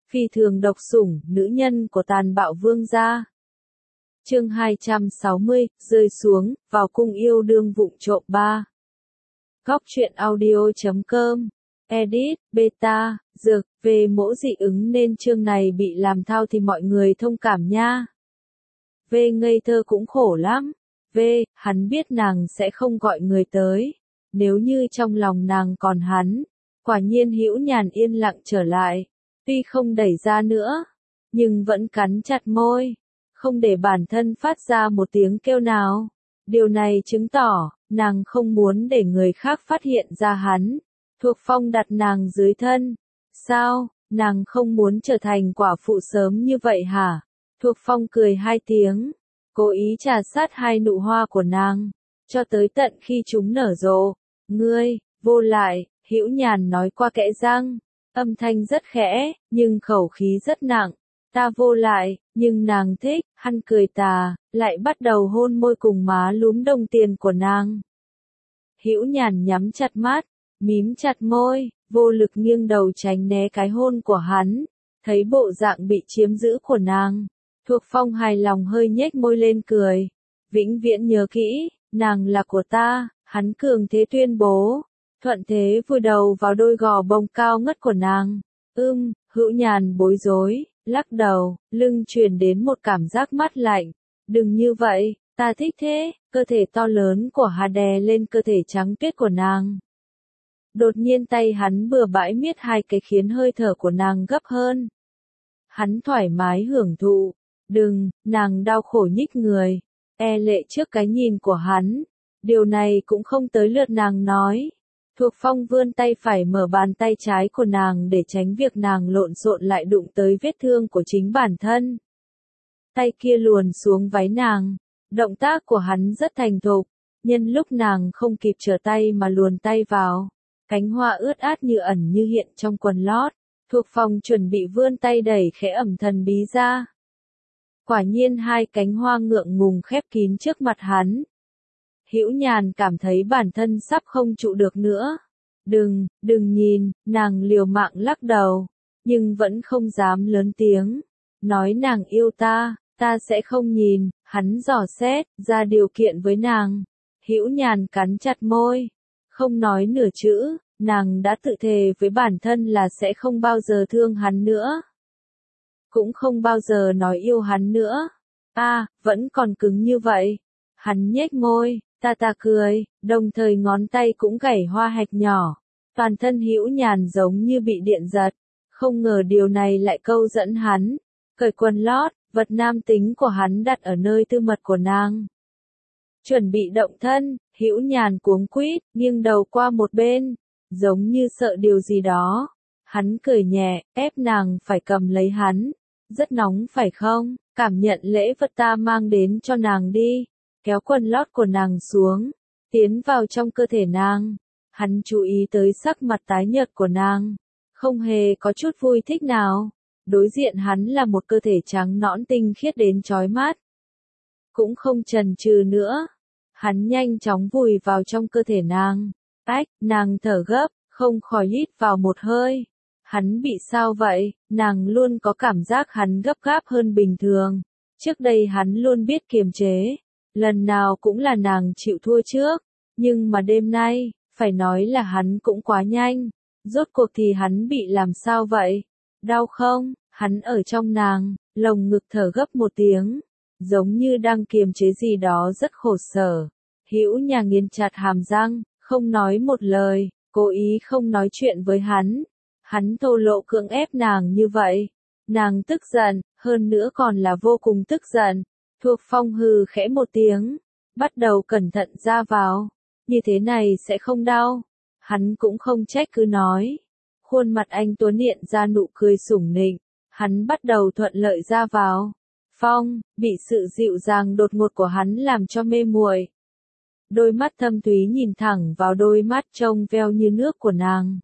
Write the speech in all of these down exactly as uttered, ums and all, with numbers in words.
Phi thường độc sủng, nữ nhân của tàn bạo vương gia. Chương hai trăm sáu mươi, rơi xuống, vào cung yêu đương vụng trộm ba. Góc truyện audio chấm com, edit, beta, dược, về mỗ dị ứng nên chương này bị làm thao thì mọi người thông cảm nha. V ngây thơ cũng khổ lắm. V, hắn biết nàng sẽ không gọi người tới. Nếu như trong lòng nàng còn hắn, quả nhiên Hữu Nhàn yên lặng trở lại. Tuy không đẩy ra nữa, nhưng vẫn cắn chặt môi, không để bản thân phát ra một tiếng kêu nào. Điều này chứng tỏ, nàng không muốn để người khác phát hiện ra hắn. Thuộc Phong đặt nàng dưới thân. Sao, nàng không muốn trở thành quả phụ sớm như vậy hả? Thuộc Phong cười hai tiếng, cố ý trà sát hai nụ hoa của nàng, cho tới tận khi chúng nở rộ. Ngươi, vô lại, Hữu Nhàn nói qua kẽ răng. Âm thanh rất khẽ, nhưng khẩu khí rất nặng. Ta vô lại, nhưng nàng thích, hắn cười tà, lại bắt đầu hôn môi cùng má lúm đồng tiền của nàng. Hữu Nhàn nhắm chặt mắt, mím chặt môi, vô lực nghiêng đầu tránh né cái hôn của hắn. Thấy bộ dạng bị chiếm giữ của nàng, Thuộc Phong hài lòng hơi nhếch môi lên cười. Vĩnh viễn nhớ kỹ, nàng là của ta, hắn cường thế tuyên bố. Thuận thế vùi đầu vào đôi gò bông cao ngất của nàng. Ưm, Hữu Nhàn bối rối, lắc đầu, lưng truyền đến một cảm giác mát lạnh. Đừng như vậy, ta thích thế. Cơ thể to lớn của Hà đè lên cơ thể trắng tuyết của nàng. Đột nhiên tay hắn bừa bãi miết hai cái khiến hơi thở của nàng gấp hơn. Hắn thoải mái hưởng thụ. Đừng, nàng đau khổ nhích người, e lệ trước cái nhìn của hắn. Điều này cũng không tới lượt nàng nói. Thuộc Phong vươn tay phải mở bàn tay trái của nàng để tránh việc nàng lộn xộn lại đụng tới vết thương của chính bản thân. Tay kia luồn xuống váy nàng. Động tác của hắn rất thành thục. Nhân lúc nàng không kịp trở tay mà luồn tay vào. Cánh hoa ướt át như ẩn như hiện trong quần lót. Thuộc Phong chuẩn bị vươn tay đẩy khẽ ẩm thần bí ra. Quả nhiên hai cánh hoa ngượng ngùng khép kín trước mặt hắn. Hữu Nhàn cảm thấy bản thân sắp không trụ được nữa. Đừng, đừng nhìn, nàng liều mạng lắc đầu, nhưng vẫn không dám lớn tiếng. Nói nàng yêu ta, ta sẽ không nhìn, hắn dò xét, ra điều kiện với nàng. Hữu Nhàn cắn chặt môi, không nói nửa chữ, nàng đã tự thề với bản thân là sẽ không bao giờ thương hắn nữa. Cũng không bao giờ nói yêu hắn nữa. A, à, vẫn còn cứng như vậy. Hắn nhếch môi, ta ta cười, đồng thời ngón tay cũng gảy hoa hạch nhỏ. Toàn thân Hữu Nhàn giống như bị điện giật. Không ngờ điều này lại câu dẫn hắn. Cởi quần lót, vật nam tính của hắn đặt ở nơi tư mật của nàng. Chuẩn bị động thân, Hữu Nhàn cuống quýt, nghiêng đầu qua một bên, giống như sợ điều gì đó. Hắn cười nhẹ, ép nàng phải cầm lấy hắn. Rất nóng phải không? Cảm nhận lễ vật ta mang đến cho nàng đi. Kéo quần lót của nàng xuống, tiến vào trong cơ thể nàng. Hắn chú ý tới sắc mặt tái nhợt của nàng, không hề có chút vui thích nào. Đối diện hắn là một cơ thể trắng nõn tinh khiết đến chói mắt. Cũng không chần chừ nữa, hắn nhanh chóng vùi vào trong cơ thể nàng. Ách, nàng thở gấp, không khỏi hít vào một hơi. Hắn bị sao vậy? Nàng luôn có cảm giác hắn gấp gáp hơn bình thường. Trước đây hắn luôn biết kiềm chế. Lần nào cũng là nàng chịu thua trước. Nhưng mà đêm nay, phải nói là hắn cũng quá nhanh. Rốt cuộc thì hắn bị làm sao vậy? Đau không? Hắn ở trong nàng, lồng ngực thở gấp một tiếng. Giống như đang kiềm chế gì đó rất khổ sở. Hữu Nhàn nghiến chặt hàm răng, không nói một lời, cố ý không nói chuyện với hắn. Hắn thô lộ cưỡng ép nàng như vậy. Nàng tức giận, hơn nữa còn là vô cùng tức giận. Thuộc Phong hừ khẽ một tiếng, bắt đầu cẩn thận ra vào. Như thế này sẽ không đau. Hắn cũng không trách cứ nói. Khuôn mặt anh tuấn hiện ra nụ cười sủng nịnh. Hắn bắt đầu thuận lợi ra vào. Phong, bị sự dịu dàng đột ngột của hắn làm cho mê muội. Đôi mắt thâm thúy nhìn thẳng vào đôi mắt trông veo như nước của nàng.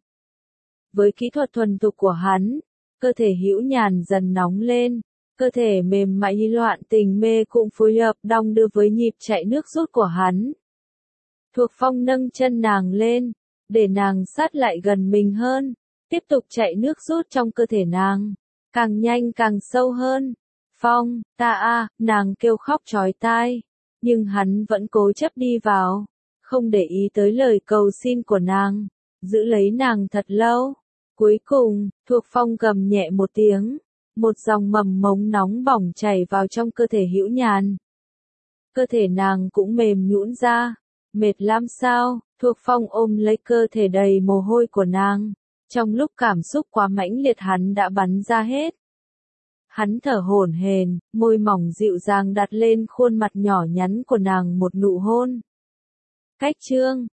Với kỹ thuật thuần thục của hắn, cơ thể Hữu Nhàn dần nóng lên, cơ thể mềm mại như loạn tình mê cũng phối hợp đong đưa với nhịp chạy nước rút của hắn. Thuộc Phong nâng chân nàng lên, để nàng sát lại gần mình hơn, tiếp tục chạy nước rút trong cơ thể nàng. càng nhanh càng sâu hơn. Phong, ta a, nàng kêu khóc chói tai, nhưng hắn vẫn cố chấp đi vào, không để ý tới lời cầu xin của nàng, giữ lấy nàng thật lâu. Cuối cùng, Thuộc Phong gầm nhẹ một tiếng, một dòng mầm mống nóng bỏng chảy vào trong cơ thể Hữu Nhàn. Cơ thể nàng cũng mềm nhũn ra, mệt lắm sao? Thuộc Phong ôm lấy cơ thể đầy mồ hôi của nàng, trong lúc cảm xúc quá mãnh liệt hắn đã bắn ra hết. Hắn thở hổn hển, môi mỏng dịu dàng đặt lên khuôn mặt nhỏ nhắn của nàng một nụ hôn. Cách chương